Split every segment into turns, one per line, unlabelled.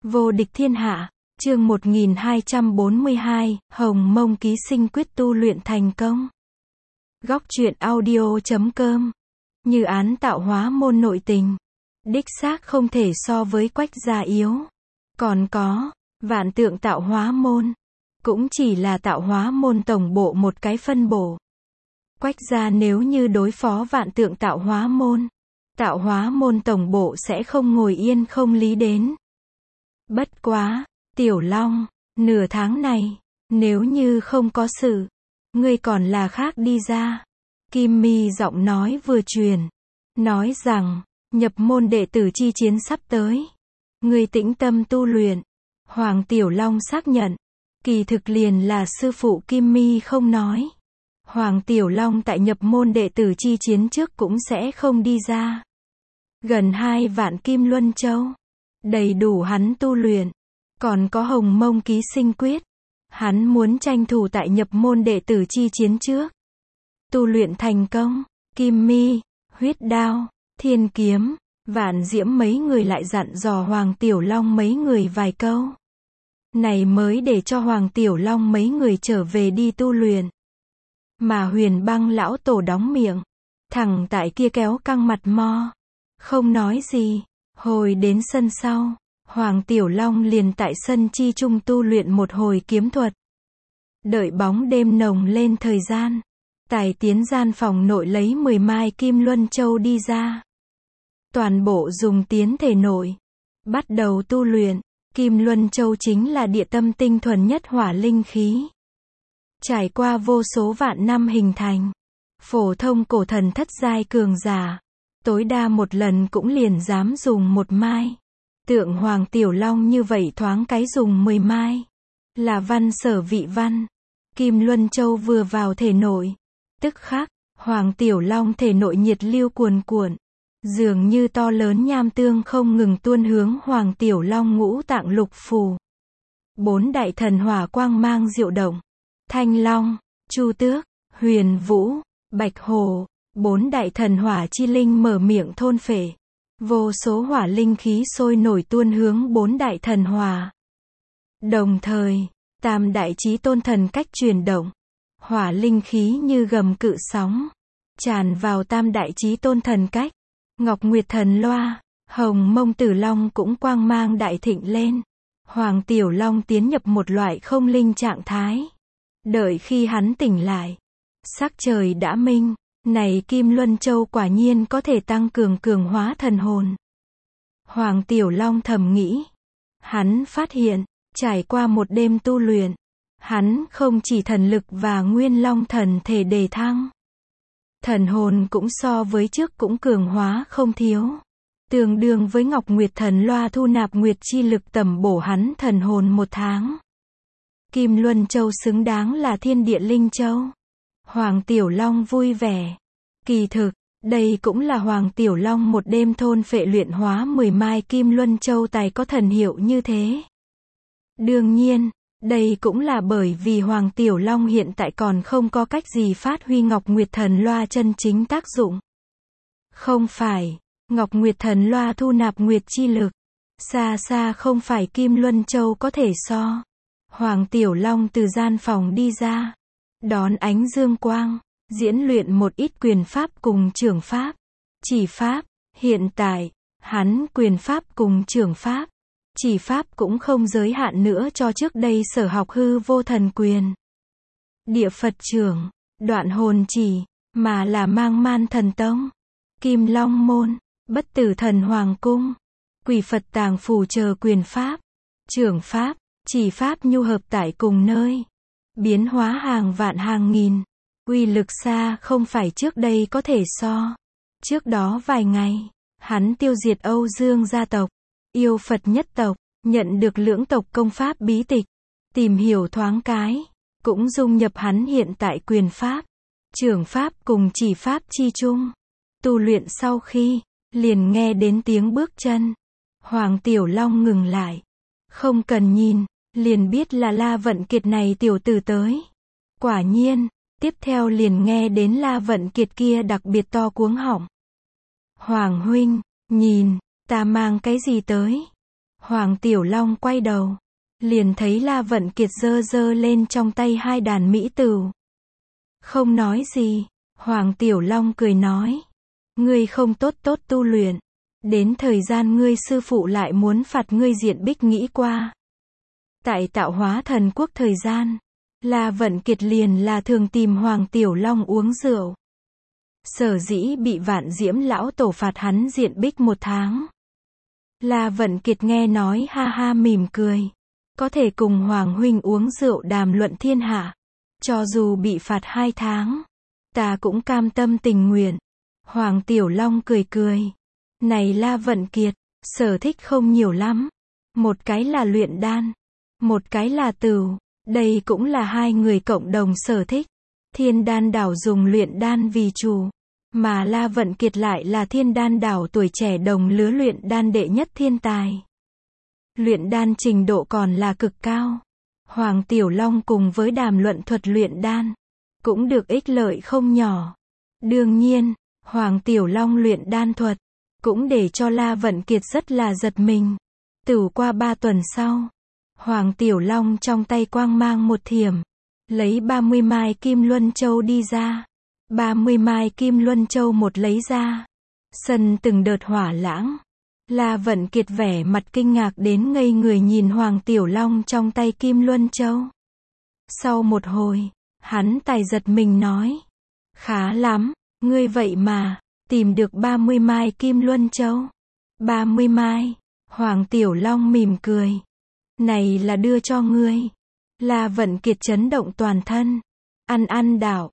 Vô địch thiên hạ, chương 1242, Hồng Mông ký sinh quyết tu luyện thành công. Góc truyện audio.com. Như án tạo hóa môn nội tình. Đích xác không thể so với Quách gia yếu. Còn có, Vạn Tượng tạo hóa môn. Cũng chỉ là tạo hóa môn tổng bộ một cái phân bổ. Quách gia nếu như đối phó Vạn Tượng tạo hóa môn tổng bộ sẽ không ngồi yên không lý đến. Bất quá, Tiểu Long, nửa tháng này, nếu như không có sự, ngươi còn là khác đi ra. Kim Mi giọng nói vừa truyền, nói rằng, nhập môn đệ tử chi chiến sắp tới. Ngươi tĩnh tâm tu luyện. Hoàng Tiểu Long xác nhận, kỳ thực liền là sư phụ Kim Mi không nói. Hoàng Tiểu Long tại nhập môn đệ tử chi chiến trước cũng sẽ không đi ra. Gần 2 vạn kim luân châu, đầy đủ hắn tu luyện. Còn có Hồng Mông ký sinh quyết, hắn muốn tranh thủ tại nhập môn đệ tử chi chiến trước. Tu luyện thành công, Kim Mi, Huyết Đao, Thiên Kiếm, Vạn Diễm mấy người lại dặn dò Hoàng Tiểu Long mấy người vài câu. Này mới để cho Hoàng Tiểu Long mấy người trở về đi tu luyện. Mà Huyền Băng lão tổ đóng miệng, thẳng tại kia kéo căng mặt mo, không nói gì. Hồi đến sân sau, Hoàng Tiểu Long liền tại sân chi trung tu luyện một hồi kiếm thuật. Đợi bóng đêm nồng lên thời gian, Tài tiến gian phòng nội lấy 10 mai kim luân châu đi ra. Toàn bộ dùng tiến thể nội, bắt đầu tu luyện. Kim luân châu chính là địa tâm tinh thuần nhất hỏa linh khí. Trải qua vô số vạn năm hình thành, phổ thông cổ thần thất giai cường giả, tối đa một lần cũng liền dám dùng 1 mai. Tượng Hoàng Tiểu Long như vậy thoáng cái dùng 10 mai. Là văn sở vị văn. Kim luân châu vừa vào thể nội, tức khắc, Hoàng Tiểu Long thể nội nhiệt lưu cuồn cuộn, dường như to lớn nham tương không ngừng tuôn hướng Hoàng Tiểu Long ngũ tạng lục phủ. 4 đại thần hỏa quang mang diệu động. Thanh Long, Chu Tước, Huyền Vũ, Bạch Hổ, 4 đại thần hỏa chi linh mở miệng thôn phệ. Vô số hỏa linh khí sôi nổi tuôn hướng 4 đại thần hỏa. Đồng thời, Tam đại chí tôn thần cách chuyển động. Hỏa linh khí như gầm cự sóng, tràn vào Tam đại chí tôn thần cách. Ngọc Nguyệt thần loa, Hồng Mông Tử Long cũng quang mang đại thịnh lên. Hoàng Tiểu Long tiến nhập một loại không linh trạng thái. Đợi khi hắn tỉnh lại, sắc trời đã minh. Này Kim Luân Châu quả nhiên có thể tăng cường hóa thần hồn. Hoàng Tiểu Long thầm nghĩ. Hắn phát hiện, trải qua một đêm tu luyện, hắn không chỉ thần lực và nguyên long thần thể đề thăng. Thần hồn cũng so với trước cũng cường hóa không thiếu. Tương đương với Ngọc Nguyệt thần loa thu nạp nguyệt chi lực tầm bổ hắn thần hồn 1 tháng. Kim Luân Châu xứng đáng là thiên địa linh châu. Hoàng Tiểu Long vui vẻ. Kỳ thực, đây cũng là Hoàng Tiểu Long một đêm thôn phệ luyện hóa 10 mai Kim Luân Châu tài có thần hiệu như thế. Đương nhiên, đây cũng là bởi vì Hoàng Tiểu Long hiện tại còn không có cách gì phát huy Ngọc Nguyệt thần loa chân chính tác dụng. Không phải, Ngọc Nguyệt thần loa thu nạp nguyệt chi lực, xa xa không phải Kim Luân Châu có thể so. Hoàng Tiểu Long từ gian phòng đi ra, đón ánh dương quang, diễn luyện một ít quyền pháp cùng trưởng pháp, chỉ pháp. Hiện tại, hắn quyền pháp cùng trưởng pháp, chỉ pháp cũng không giới hạn nữa cho trước đây sở học hư vô thần quyền, địa Phật trưởng, đoạn hồn chỉ, mà là mang man thần tông, Kim Long môn, bất tử thần hoàng cung, quỷ Phật tàng phù chờ quyền pháp, trưởng pháp, chỉ pháp nhu hợp tại cùng nơi, biến hóa hàng vạn hàng nghìn, uy lực xa không phải trước đây có thể so. Trước đó vài ngày, hắn tiêu diệt Âu Dương gia tộc, yêu Phật nhất tộc, nhận được lưỡng tộc công pháp bí tịch, tìm hiểu thoáng cái, cũng dung nhập hắn hiện tại quyền pháp, trưởng pháp cùng chỉ pháp chi chung. Tu luyện sau khi, liền nghe đến tiếng bước chân. Hoàng Tiểu Long ngừng lại. Không cần nhìn, liền biết là La Vận Kiệt này tiểu tử tới. Quả nhiên, tiếp theo liền nghe đến La Vận Kiệt kia đặc biệt to cuống họng. Hoàng huynh, nhìn, ta mang cái gì tới? Hoàng Tiểu Long quay đầu, liền thấy La Vận Kiệt giơ giơ lên trong tay hai đàn mỹ tửu. Không nói gì, Hoàng Tiểu Long cười nói, ngươi không tốt tốt tu luyện, đến thời gian ngươi sư phụ lại muốn phạt ngươi diện bích nghĩ qua. Tại Tạo Hóa Thần Quốc thời gian, La Vận Kiệt liền là thường tìm Hoàng Tiểu Long uống rượu. Sở dĩ bị Vạn Diễm lão tổ phạt hắn diện bích 1 tháng. La Vận Kiệt nghe nói ha ha mỉm cười. Có thể cùng Hoàng huynh uống rượu đàm luận thiên hạ. Cho dù bị phạt 2 tháng, ta cũng cam tâm tình nguyện. Hoàng Tiểu Long cười cười. Này La Vận Kiệt, sở thích không nhiều lắm. Một cái là luyện đan, một cái là tửu. Đây cũng là hai người cộng đồng sở thích. Thiên Đan Đảo dùng luyện đan vì chủ, mà La Vận Kiệt lại là Thiên Đan Đảo tuổi trẻ đồng lứa luyện đan đệ nhất thiên tài. Luyện đan trình độ còn là cực cao. Hoàng Tiểu Long cùng với đàm luận thuật luyện đan, cũng được ích lợi không nhỏ. Đương nhiên, Hoàng Tiểu Long luyện đan thuật, cũng để cho La Vận Kiệt rất là giật mình. Từ qua 3 tuần sau, Hoàng Tiểu Long trong tay quang mang một thiểm, lấy 30 mai Kim Luân Châu đi ra. 30 mai Kim Luân Châu một lấy ra, sân từng đợt hỏa lãng. La Vận Kiệt vẻ mặt kinh ngạc đến ngây người nhìn Hoàng Tiểu Long trong tay Kim Luân Châu. Sau một hồi, hắn tài giật mình nói, khá lắm, ngươi vậy mà tìm được 30 mai Kim Luân Châu. 30 mai, Hoàng Tiểu Long mỉm cười. Này là đưa cho ngươi. La Vận Kiệt chấn động toàn thân. Ăn đạo,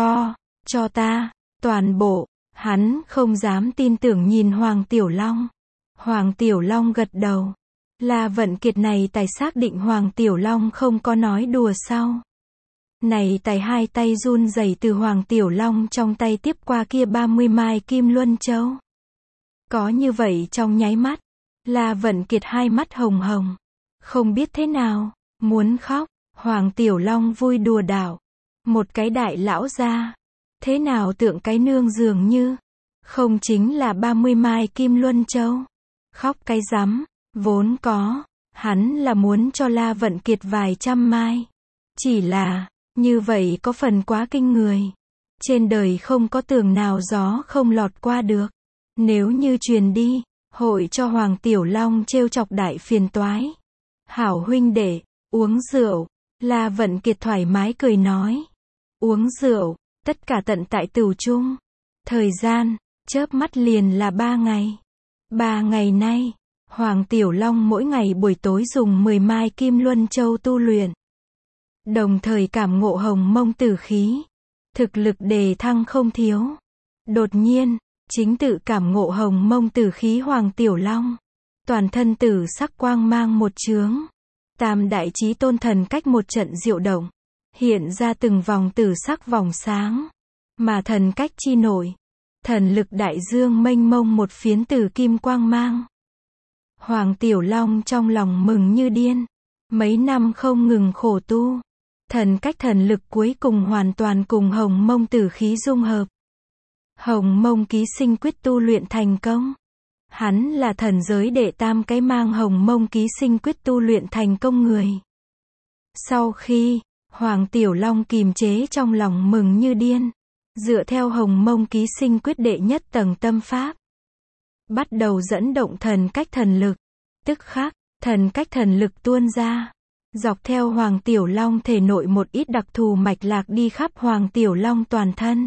cho ta, toàn bộ. Hắn không dám tin tưởng nhìn Hoàng Tiểu Long. Hoàng Tiểu Long gật đầu. La Vận Kiệt này tài xác định Hoàng Tiểu Long không có nói đùa sau. Này tài hai tay run rẩy từ Hoàng Tiểu Long trong tay tiếp qua kia 30 mai Kim Luân Châu. Có như vậy trong nháy mắt, La Vận Kiệt hai mắt hồng hồng, không biết thế nào, muốn khóc. Hoàng Tiểu Long vui đùa đảo, một cái đại lão gia, thế nào tượng cái nương dường như, không chính là 30 mai Kim Luân Châu. Khóc cái rắm, vốn có, hắn là muốn cho La Vận Kiệt vài trăm mai. Chỉ là, như vậy có phần quá kinh người. Trên đời không có tường nào gió không lọt qua được. Nếu như truyền đi, hội cho Hoàng Tiểu Long trêu chọc đại phiền toái. Hảo huynh đệ, uống rượu. La Vận Kiệt thoải mái cười nói. Uống rượu, tất cả tận tại tửu chung. Thời gian, chớp mắt liền là 3 ngày. 3 ngày nay, Hoàng Tiểu Long mỗi ngày buổi tối dùng 10 mai Kim Luân Châu tu luyện. Đồng thời cảm ngộ hồng mông tử khí. Thực lực đề thăng không thiếu. Đột nhiên, chính tự cảm ngộ hồng mông tử khí Hoàng Tiểu Long. Toàn thân tử sắc quang mang một chướng. Tam đại chí tôn thần cách một trận diệu động. Hiện ra từng vòng tử sắc vòng sáng. Mà thần cách chi nổi. Thần lực đại dương mênh mông một phiến tử kim quang mang. Hoàng Tiểu Long trong lòng mừng như điên. Mấy năm không ngừng khổ tu. Thần cách thần lực cuối cùng hoàn toàn cùng hồng mông tử khí dung hợp. Hồng mông ký sinh quyết tu luyện thành công. Hắn là thần giới đệ tam cái mang hồng mông ký sinh quyết tu luyện thành công người. Sau khi, Hoàng Tiểu Long kìm chế trong lòng mừng như điên. Dựa theo hồng mông ký sinh quyết đệ nhất tầng tâm pháp. Bắt đầu dẫn động thần cách thần lực. Tức khắc, thần cách thần lực tuôn ra. Dọc theo Hoàng Tiểu Long thể nội một ít đặc thù mạch lạc đi khắp Hoàng Tiểu Long toàn thân.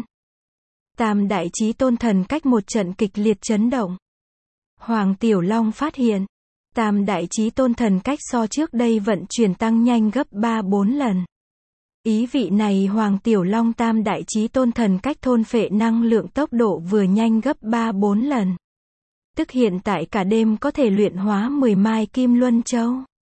Tam đại chí tôn thần cách một trận kịch liệt chấn động. Hoàng Tiểu Long phát hiện, tam đại chí tôn thần cách so trước đây vận chuyển tăng nhanh gấp 3-4 lần. Ý vị này Hoàng Tiểu Long tam đại chí tôn thần cách thôn phệ năng lượng tốc độ vừa nhanh gấp 3-4 lần. Tức hiện tại cả đêm có thể luyện hóa 10 mai Kim Luân Châu.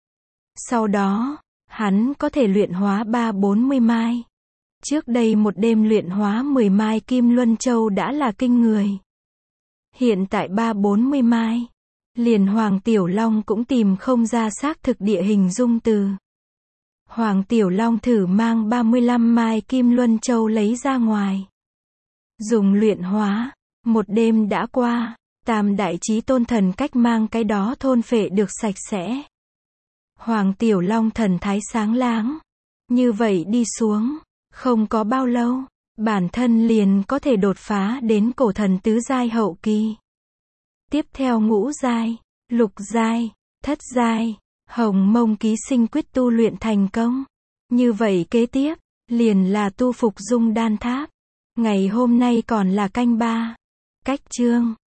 Sau đó, hắn có thể luyện hóa 3-40 mai. Trước đây một đêm luyện hóa 10 mai Kim Luân Châu đã là kinh người. Hiện tại 3-40 mai. Liền Hoàng Tiểu Long cũng tìm không ra xác thực địa hình dung từ. Hoàng Tiểu Long thử mang 35 mai Kim Luân Châu lấy ra ngoài. Dùng luyện hóa. Một đêm đã qua. Tam đại chí tôn thần cách mang cái đó thôn phệ được sạch sẽ. Hoàng Tiểu Long thần thái sáng láng. Như vậy đi xuống, không có bao lâu, bản thân liền có thể đột phá đến cổ thần tứ giai hậu kỳ. Tiếp theo ngũ giai, lục giai, thất giai, Hồng Mông Ký Sinh Quyết tu luyện thành công. Như vậy kế tiếp, liền là tu phục Dung Đan Tháp. Ngày hôm nay còn là canh 3. Cách chương